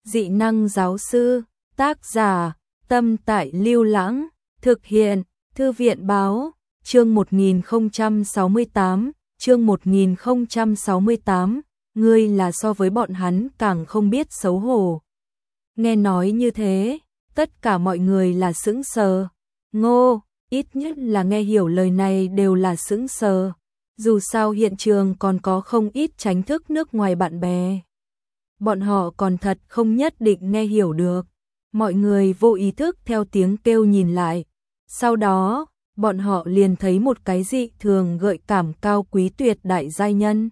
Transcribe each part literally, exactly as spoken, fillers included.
Dị năng giáo sư, tác giả, Tâm Tại Lưu Lãng, thực hiện, Thư viện báo, chương một nghìn không trăm sáu mươi tám, chương một nghìn không trăm sáu mươi tám, ngươi là so với bọn hắn càng không biết xấu hổ. Nghe nói như thế, tất cả mọi người là sững sờ. Ngô, ít nhất là nghe hiểu lời này đều là sững sờ. Dù sao hiện trường còn có không ít tránh thức nước ngoài bạn bè. Bọn họ còn thật không nhất định nghe hiểu được. Mọi người vô ý thức theo tiếng kêu nhìn lại. Sau đó, bọn họ liền thấy một cái dị thường gợi cảm cao quý tuyệt đại giai nhân.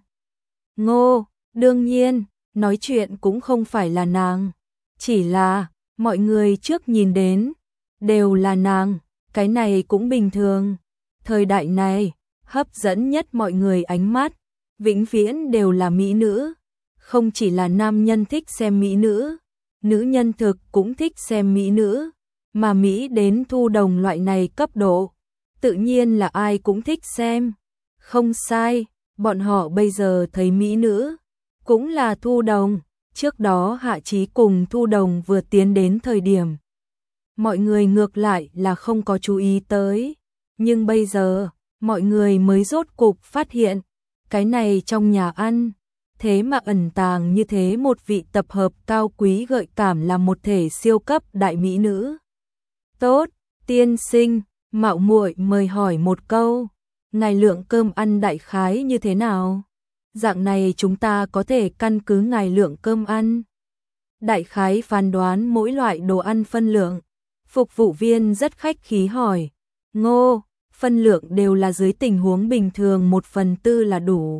Ngô, đương nhiên, nói chuyện cũng không phải là nàng. Chỉ là, mọi người trước nhìn đến, đều là nàng, cái này cũng bình thường. Thời đại này, hấp dẫn nhất mọi người ánh mắt, vĩnh viễn đều là mỹ nữ. Không chỉ là nam nhân thích xem mỹ nữ, nữ nhân thực cũng thích xem mỹ nữ, mà Mỹ đến Thu Đồng loại này cấp độ, tự nhiên là ai cũng thích xem. Không sai, bọn họ bây giờ thấy mỹ nữ, cũng là Thu Đồng. Trước đó Hạ Chí cùng Thu Đồng vừa tiến đến thời điểm, mọi người ngược lại là không có chú ý tới, nhưng bây giờ, mọi người mới rốt cục phát hiện, cái này trong nhà ăn, thế mà ẩn tàng như thế một vị tập hợp cao quý gợi cảm là một thể siêu cấp đại mỹ nữ. Tốt, tiên sinh, mạo muội mời hỏi một câu, ngài lượng cơm ăn đại khái như thế nào? Dạng này chúng ta có thể căn cứ ngài lượng cơm ăn. Đại khái phán đoán mỗi loại đồ ăn phân lượng. Phục vụ viên rất khách khí hỏi. Ngô, phân lượng đều là dưới tình huống bình thường một phần tư là đủ.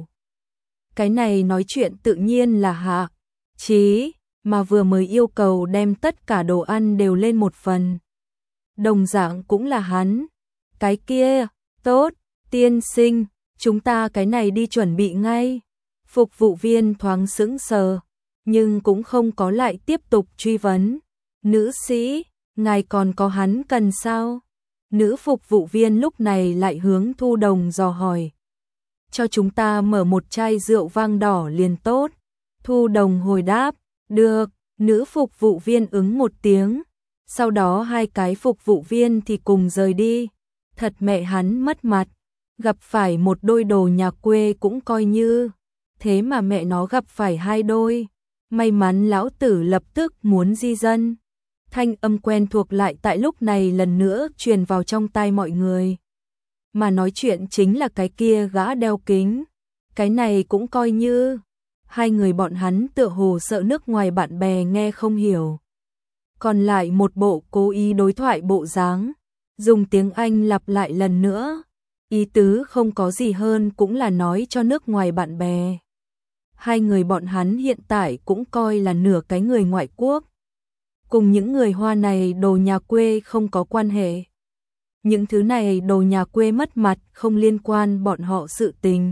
Cái này nói chuyện tự nhiên là Hạ Chí, mà vừa mới yêu cầu đem tất cả đồ ăn đều lên một phần. Đồng dạng cũng là hắn. Cái kia, tốt, tiên sinh, chúng ta cái này đi chuẩn bị ngay. Phục vụ viên thoáng sững sờ, nhưng cũng không có lại tiếp tục truy vấn. Nữ sĩ, ngài còn có hắn cần sao? Nữ phục vụ viên lúc này lại hướng Thu Đồng dò hỏi. Cho chúng ta mở một chai rượu vang đỏ liền tốt. Thu Đồng hồi đáp, được, nữ phục vụ viên ứng một tiếng. Sau đó hai cái phục vụ viên thì cùng rời đi. Thật mẹ hắn mất mặt, gặp phải một đôi đồ nhà quê cũng coi như. Thế mà mẹ nó gặp phải hai đôi. May mắn lão tử lập tức muốn di dân. Thanh âm quen thuộc lại tại lúc này lần nữa truyền vào trong tai mọi người. Mà nói chuyện chính là cái kia gã đeo kính. Cái này cũng coi như. Hai người bọn hắn tựa hồ sợ nước ngoài bạn bè nghe không hiểu. Còn lại một bộ cố ý đối thoại bộ dáng, dùng tiếng Anh lặp lại lần nữa. Ý tứ không có gì hơn cũng là nói cho nước ngoài bạn bè. Hai người bọn hắn hiện tại cũng coi là nửa cái người ngoại quốc. Cùng những người Hoa này đồ nhà quê không có quan hệ. Những thứ này đồ nhà quê mất mặt không liên quan bọn họ sự tình.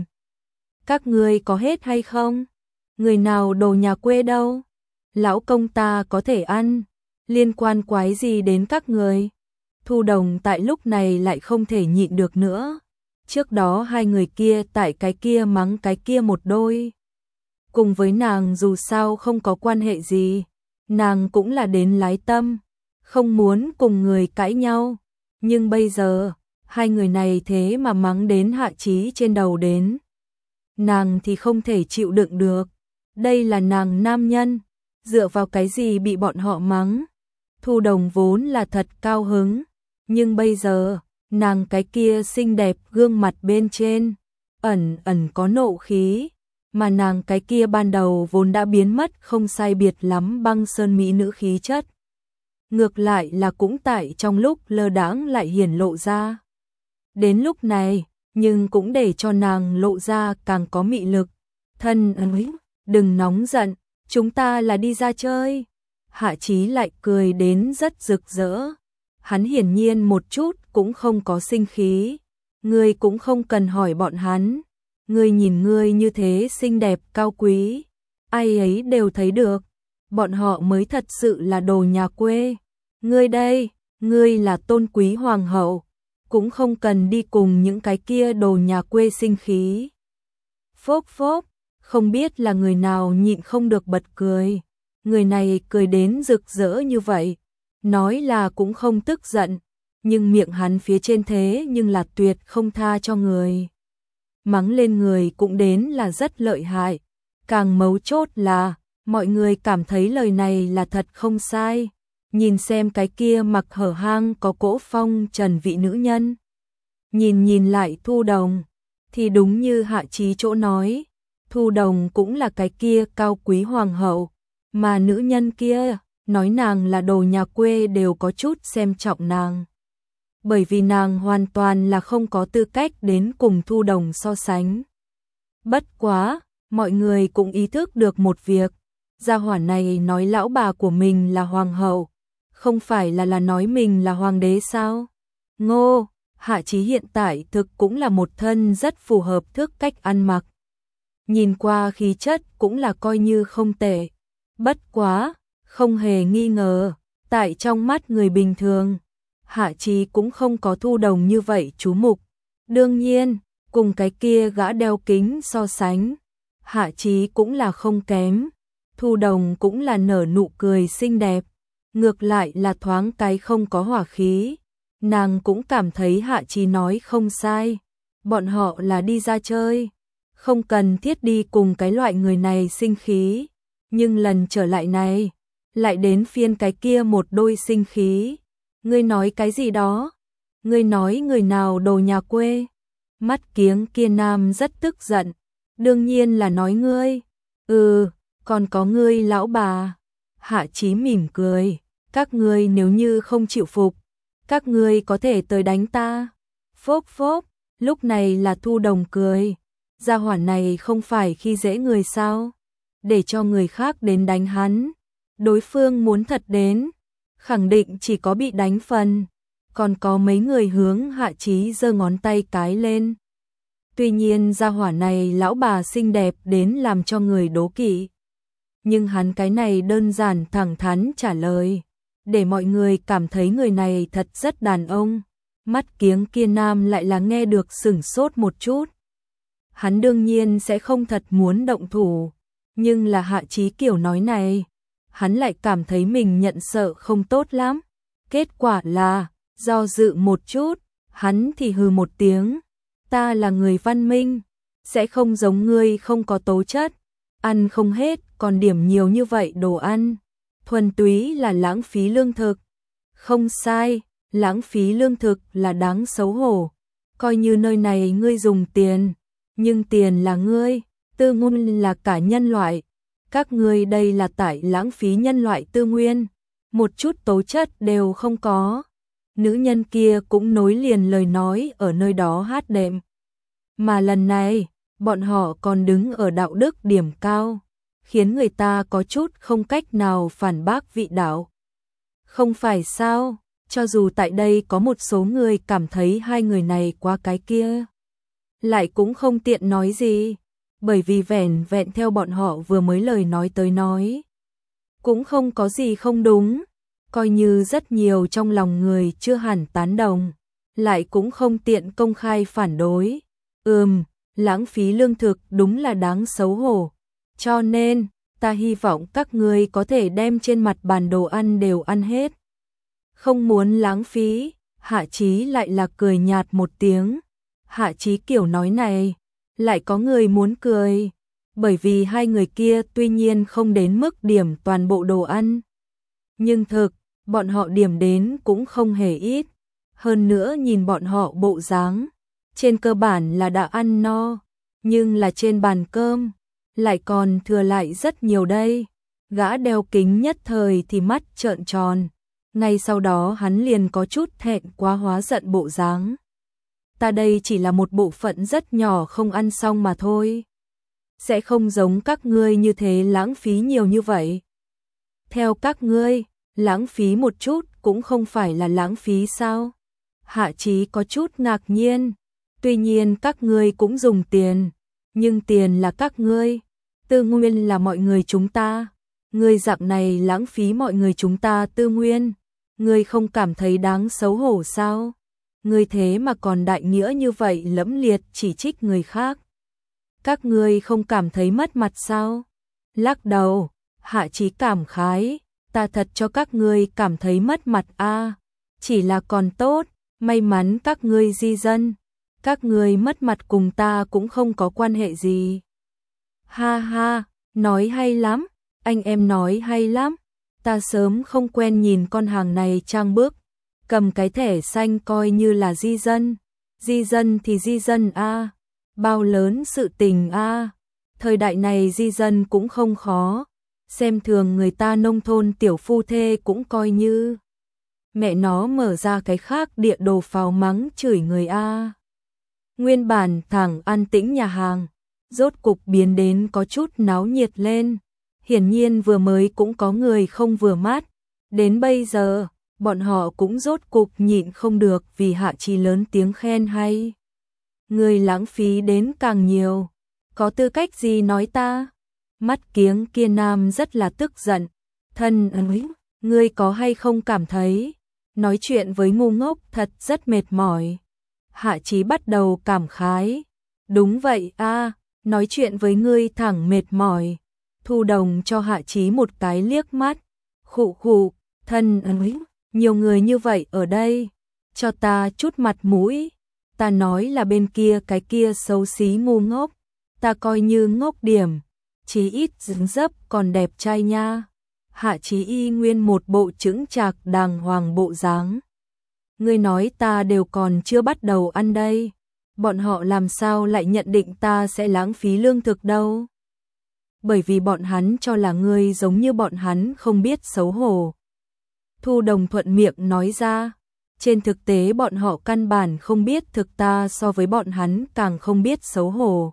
Các ngươi có hết hay không? Người nào đồ nhà quê đâu? Lão công ta có thể ăn. Liên quan quái gì đến các người? Thu Đồng tại lúc này lại không thể nhịn được nữa. Trước đó hai người kia tại cái kia mắng cái kia một đôi. Cùng với nàng dù sao không có quan hệ gì. Nàng cũng là đến lái tâm. Không muốn cùng người cãi nhau. Nhưng bây giờ, hai người này thế mà mắng đến Hạ Chí trên đầu đến. Nàng thì không thể chịu đựng được. Đây là nàng nam nhân. Dựa vào cái gì bị bọn họ mắng? Thu Đồng vốn là thật cao hứng. Nhưng bây giờ, nàng cái kia xinh đẹp gương mặt bên trên, ẩn ẩn có nộ khí. Mà nàng cái kia ban đầu vốn đã biến mất không sai biệt lắm băng sơn mỹ nữ khí chất. Ngược lại là cũng tại trong lúc lơ đãng lại hiển lộ ra. Đến lúc này, nhưng cũng để cho nàng lộ ra càng có mị lực. Thân ơi, đừng nóng giận, chúng ta là đi ra chơi. Hạ Chí lại cười đến rất rực rỡ. Hắn hiển nhiên một chút cũng không có sinh khí. Ngươi cũng không cần hỏi bọn hắn. Ngươi nhìn ngươi như thế xinh đẹp cao quý. Ai ấy đều thấy được. Bọn họ mới thật sự là đồ nhà quê. Ngươi đây, ngươi là tôn quý hoàng hậu. Cũng không cần đi cùng những cái kia đồ nhà quê sinh khí. Phốc phốc, không biết là người nào nhịn không được bật cười. Người này cười đến rực rỡ như vậy, nói là cũng không tức giận, nhưng miệng hắn phía trên thế nhưng là tuyệt không tha cho người. Mắng lên người cũng đến là rất lợi hại, càng mấu chốt là mọi người cảm thấy lời này là thật không sai. Nhìn xem cái kia mặc hở hang có cỗ phong trần vị nữ nhân. Nhìn nhìn lại Thu Đồng, thì đúng như Hạ Chí chỗ nói, Thu Đồng cũng là cái kia cao quý hoàng hậu, mà nữ nhân kia, nói nàng là đồ nhà quê đều có chút xem trọng nàng. Bởi vì nàng hoàn toàn là không có tư cách đến cùng Thu Đồng so sánh. Bất quá, mọi người cũng ý thức được một việc, gia hỏa này nói lão bà của mình là hoàng hậu, không phải là là nói mình là hoàng đế sao? Ngô, Hạ Chí hiện tại thực cũng là một thân rất phù hợp thước cách ăn mặc. Nhìn qua khí chất cũng là coi như không tệ. Bất quá, không hề nghi ngờ, tại trong mắt người bình thường, Hạ Chí cũng không có Thu Đồng như vậy chú mục. Đương nhiên, cùng cái kia gã đeo kính so sánh, Hạ Chí cũng là không kém. Thu Đồng cũng là nở nụ cười xinh đẹp, ngược lại là thoáng cái không có hỏa khí. Nàng cũng cảm thấy Hạ Chí nói không sai, bọn họ là đi ra chơi, không cần thiết đi cùng cái loại người này sinh khí. Nhưng lần trở lại này, lại đến phiên cái kia một đôi sinh khí. Ngươi nói cái gì đó? Ngươi nói người nào đồ nhà quê? Mắt kiếng kia nam rất tức giận, đương nhiên là nói ngươi. Ừ, còn có ngươi lão bà. Hạ Chí mỉm cười, các ngươi nếu như không chịu phục, các ngươi có thể tới đánh ta. Phốp phốp, lúc này là Thu Đồng cười. Gia hỏa này không phải khi dễ người sao? Để cho người khác đến đánh hắn. Đối phương muốn thật đến, khẳng định chỉ có bị đánh phần. Còn có mấy người hướng Hạ Chí giơ ngón tay cái lên. Tuy nhiên gia hỏa này lão bà xinh đẹp đến làm cho người đố kỵ. Nhưng hắn cái này đơn giản thẳng thắn trả lời, để mọi người cảm thấy người này thật rất đàn ông. Mắt kiếng kia nam lại là nghe được sửng sốt một chút. Hắn đương nhiên sẽ không thật muốn động thủ, nhưng là Hạ Chí kiểu nói này, hắn lại cảm thấy mình nhận sợ không tốt lắm. Kết quả là, do dự một chút, hắn thì hừ một tiếng. Ta là người văn minh, sẽ không giống ngươi không có tố chất, ăn không hết còn điểm nhiều như vậy đồ ăn, thuần túy là lãng phí lương thực. Không sai, lãng phí lương thực là đáng xấu hổ. Coi như nơi này ngươi dùng tiền, nhưng tiền là ngươi, tư nguyên là cả nhân loại. Các ngươi đây là tại lãng phí nhân loại tư nguyên, một chút tố chất đều không có. Nữ nhân kia cũng nối liền lời nói ở nơi đó hát đệm. Mà lần này, bọn họ còn đứng ở đạo đức điểm cao, khiến người ta có chút không cách nào phản bác vị đạo. Không phải sao, cho dù tại đây có một số người cảm thấy hai người này quá cái kia, lại cũng không tiện nói gì, bởi vì vẻn vẹn theo bọn họ vừa mới lời nói tới nói. Cũng không có gì không đúng, coi như rất nhiều trong lòng người chưa hẳn tán đồng, lại cũng không tiện công khai phản đối. Ừm, lãng phí lương thực đúng là đáng xấu hổ, cho nên, ta hy vọng các ngươi có thể đem trên mặt bàn đồ ăn đều ăn hết. Không muốn lãng phí, Hạ Chí lại là cười nhạt một tiếng. Hạ Chí kiểu nói này, lại có người muốn cười, bởi vì hai người kia tuy nhiên không đến mức điểm toàn bộ đồ ăn. Nhưng thực, bọn họ điểm đến cũng không hề ít, hơn nữa nhìn bọn họ bộ dáng, trên cơ bản là đã ăn no, nhưng là trên bàn cơm, lại còn thừa lại rất nhiều đây. Gã đeo kính nhất thời thì mắt trợn tròn, ngay sau đó hắn liền có chút thẹn quá hóa giận bộ dáng. Ta đây chỉ là một bộ phận rất nhỏ không ăn xong mà thôi. Sẽ không giống các ngươi như thế lãng phí nhiều như vậy. Theo các ngươi, lãng phí một chút cũng không phải là lãng phí sao? Hạ Chí có chút ngạc nhiên. Tuy nhiên các ngươi cũng dùng tiền, nhưng tiền là các ngươi, tư nguyên là mọi người chúng ta. Ngươi dạng này lãng phí mọi người chúng ta tư nguyên, ngươi không cảm thấy đáng xấu hổ sao? Ngươi thế mà còn đại nghĩa như vậy lẫm liệt chỉ trích người khác. Các ngươi không cảm thấy mất mặt sao? Lắc đầu, Hạ Chí cảm khái, ta thật cho các ngươi cảm thấy mất mặt a. Chỉ là còn tốt, may mắn các ngươi di dân, các ngươi mất mặt cùng ta cũng không có quan hệ gì. Ha ha, nói hay lắm, anh em nói hay lắm. Ta sớm không quen nhìn con hàng này trang bước, cầm cái thẻ xanh coi như là di dân. Di dân thì di dân a, bao lớn sự tình a. Thời đại này di dân cũng không khó, xem thường người ta nông thôn tiểu phu thê cũng coi như. Mẹ nó mở ra cái khác địa đồ phào mắng chửi người a. Nguyên bản thẳng an tĩnh nhà hàng, rốt cục biến đến có chút náo nhiệt lên. Hiển nhiên vừa mới cũng có người không vừa mắt, đến bây giờ, bọn họ cũng rốt cục nhịn không được vì Hạ Chí lớn tiếng khen hay. Người lãng phí đến càng nhiều, có tư cách gì nói ta? Mắt kiếng kia nam rất là tức giận, thân ơi, ngươi có hay không cảm thấy, nói chuyện với ngu ngốc thật rất mệt mỏi. Hạ Chí bắt đầu cảm khái, đúng vậy a, nói chuyện với ngươi thẳng mệt mỏi. Thu Đồng cho Hạ Chí một cái liếc mắt, khụ khụ, thân ơi, nhiều người như vậy ở đây, cho ta chút mặt mũi, ta nói là bên kia cái kia xấu xí ngu ngốc, ta coi như ngốc điểm, chí ít dứng dấp còn đẹp trai nha. Hạ Chí y nguyên một bộ chững chạc đàng hoàng bộ dáng. Ngươi nói ta đều còn chưa bắt đầu ăn đây, bọn họ làm sao lại nhận định ta sẽ lãng phí lương thực đâu? Bởi vì bọn hắn cho là ngươi giống như bọn hắn không biết xấu hổ. Thu Đồng thuận miệng nói ra, trên thực tế bọn họ căn bản không biết thực ta so với bọn hắn càng không biết xấu hổ.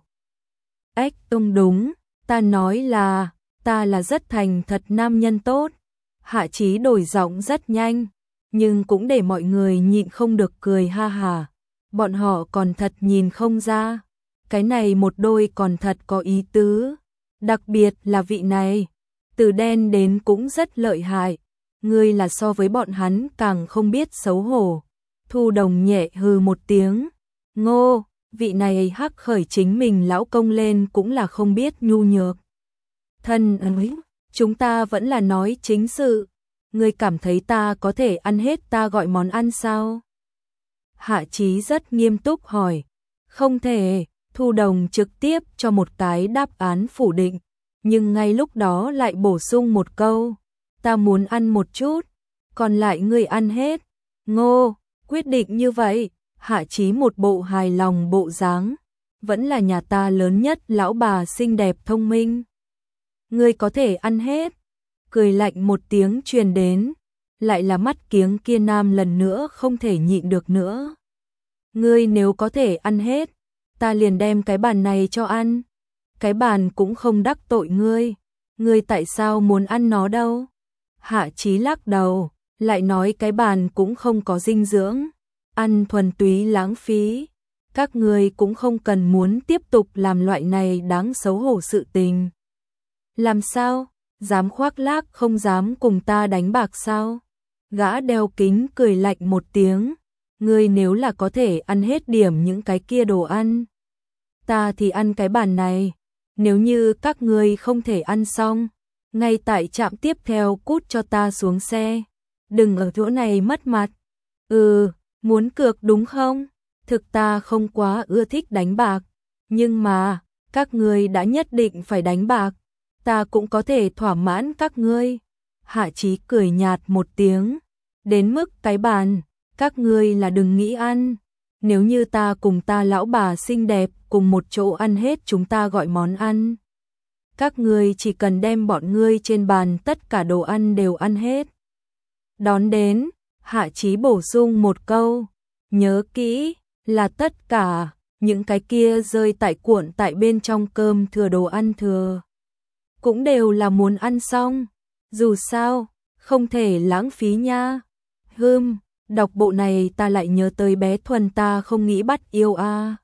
Ếch ông đúng, ta nói là, ta là rất thành thật nam nhân tốt. Hạ Chí đổi giọng rất nhanh, nhưng cũng để mọi người nhịn không được cười ha hà. Bọn họ còn thật nhìn không ra, cái này một đôi còn thật có ý tứ. Đặc biệt là vị này, từ đen đến cũng rất lợi hại. Ngươi là so với bọn hắn càng không biết xấu hổ. Thu Đồng nhẹ hừ một tiếng. Ngô, vị này hắc khởi chính mình lão công lên cũng là không biết nhu nhược. Thân ơi, chúng ta vẫn là nói chính sự. Ngươi cảm thấy ta có thể ăn hết ta gọi món ăn sao? Hạ Chí rất nghiêm túc hỏi. Không thể. Thu Đồng trực tiếp cho một cái đáp án phủ định, nhưng ngay lúc đó lại bổ sung một câu, ta muốn ăn một chút, còn lại ngươi ăn hết. Ngô, quyết định như vậy. Hạ Chí một bộ hài lòng bộ dáng, vẫn là nhà ta lớn nhất lão bà xinh đẹp thông minh. Ngươi có thể ăn hết. Cười lạnh một tiếng truyền đến, lại là mắt kiếng kia nam lần nữa không thể nhịn được nữa. Ngươi nếu có thể ăn hết, ta liền đem cái bàn này cho ăn. Cái bàn cũng không đắc tội ngươi, ngươi tại sao muốn ăn nó đâu? Hạ Chí lắc đầu, lại nói cái bàn cũng không có dinh dưỡng, ăn thuần túy lãng phí. Các ngươi cũng không cần muốn tiếp tục làm loại này đáng xấu hổ sự tình. Làm sao? Dám khoác lác không dám cùng ta đánh bạc sao? Gã đeo kính cười lạnh một tiếng, ngươi nếu là có thể ăn hết điểm những cái kia đồ ăn, ta thì ăn cái bàn này. Nếu như các ngươi không thể ăn xong, ngay tại trạm tiếp theo cút cho ta xuống xe, đừng ở chỗ này mất mặt. Ừ, muốn cược đúng không? Thực ta không quá ưa thích đánh bạc, nhưng mà các ngươi đã nhất định phải đánh bạc, ta cũng có thể thỏa mãn các ngươi. Hạ Chí cười nhạt một tiếng, đến mức cái bàn, các ngươi là đừng nghĩ ăn. Nếu như ta cùng ta lão bà xinh đẹp cùng một chỗ ăn hết chúng ta gọi món ăn, các ngươi chỉ cần đem bọn ngươi trên bàn tất cả đồ ăn đều ăn hết. Đón đến, Hạ Chí bổ sung một câu, nhớ kỹ, là tất cả, những cái kia rơi tại cuộn tại bên trong cơm thừa đồ ăn thừa, cũng đều là muốn ăn xong, dù sao, không thể lãng phí nha. Hừm, đọc bộ này ta lại nhớ tới bé Thuần ta không nghĩ bắt yêu a. À.